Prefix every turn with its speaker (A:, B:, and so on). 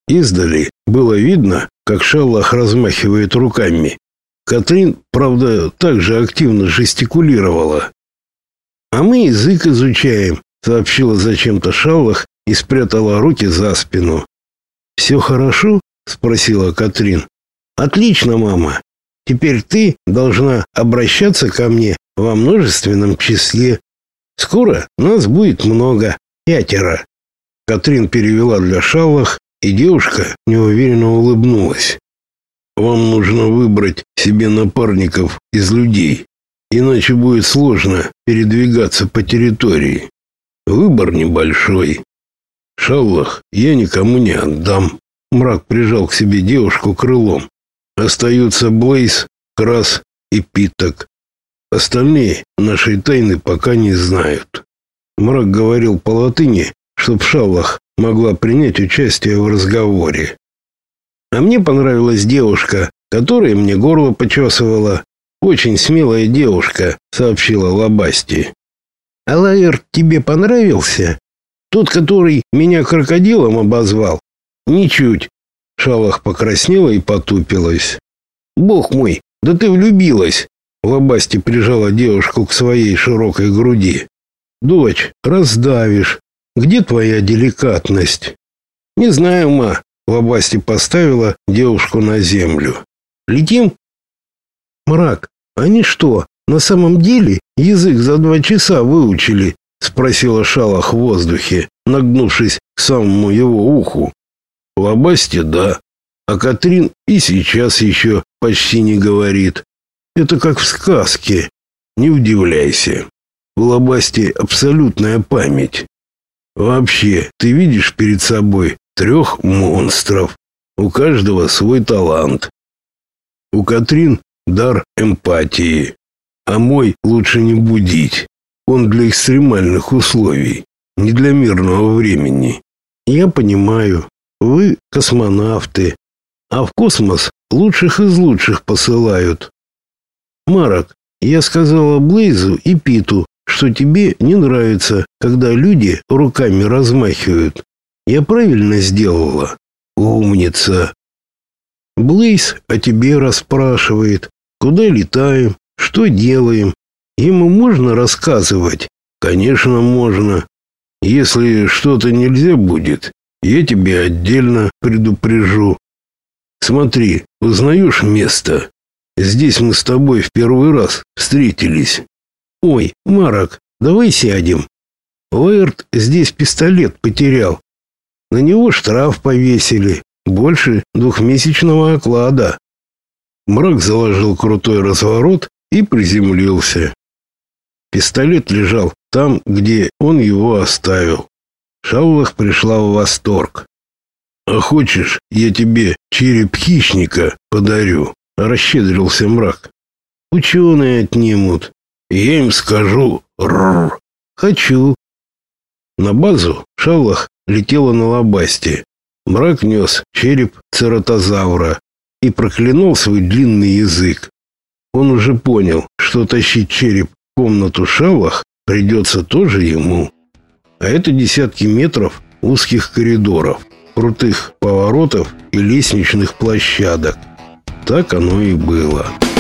A: Издали было видно, как Шаллах размахивает руками. Катрин, правда, также активно жестикулировала. «А мы язык изучаем», — сообщила зачем-то Шаллах и спрятала руки за спину. «Все хорошо?» — спросила Катрин. «Отлично, мама. Теперь ты должна обращаться ко мне во множественном числе. Скоро нас будет много, 5». Катрин перевела для Шаллах, и девушка неуверенно улыбнулась. «Вам нужно выбрать себе напарников из людей, иначе будет сложно передвигаться по территории. Выбор небольшой. Шаллах я никому не отдам». Мрак прижал к себе девушку крылом. «Остаются Блейз, Крас и Питок. Остальные нашей тайны пока не знают». Мрак говорил по-латыни, чтоб Шаллах могла принять участие в разговоре. «А мне понравилась девушка, которая мне горло почесывала. Очень смелая девушка», — сообщила Лабасти. «А Лаэрт тебе понравился? Тот, который меня крокодилом обозвал?» «Ничуть». Шаллах покраснела и потупилась. «Бог мой, да ты влюбилась!» Лабасти прижала девушку к своей широкой груди. «Дочь, раздавишь. Где твоя деликатность?» «Не знаю, ма». Лабасти поставила девушку на землю. «Летим?» «Мрак, они что, на самом деле язык за 2 часа выучили?» — спросила Шаллах в воздухе, нагнувшись к самому его уху. «Лабасти, да. А Катрин и сейчас еще почти не говорит. Это как в сказке. Не удивляйся. У Лабасти абсолютная память. Вообще, ты видишь перед собой 3 монстров. У каждого свой талант. У Катрин дар эмпатии. А мой лучше не будить. Он для экстремальных условий, не для мирного времени. Я понимаю, вы космонавты, а в космос лучших из лучших посылают. Марок, я сказала Блейзу и Питу, что тебе не нравится, когда люди руками размахивают. Я правильно сделала? Умница. Блейз о тебе расспрашивает, куда летаем, что делаем. Ему можно рассказывать? Конечно, можно. Если что-то нельзя будет, я тебе отдельно предупрежу. Смотри, узнаешь место? Здесь мы с тобой в первый раз встретились. Ой, Марок, давай сядем. Лаэрт здесь пистолет потерял. На него штраф повесили, больше 2-месячного оклада. Мрак заложил крутой разворот и приземлился. Пистолет лежал там, где он его оставил. Шаллах пришла в восторг. «А хочешь, я тебе череп хищника подарю?» — расщедрился Мрак. «Ученые отнимут. Я им скажу «рррр». Хочу». На базу Шаллах летела на Лабасти. Мрак нес череп цератозавра и проклинал свой длинный язык. Он уже понял, что тащить череп в комнату Шаллах придется тоже ему. А это десятки метров узких коридоров, крутых поворотов и лестничных площадок. Так оно и было.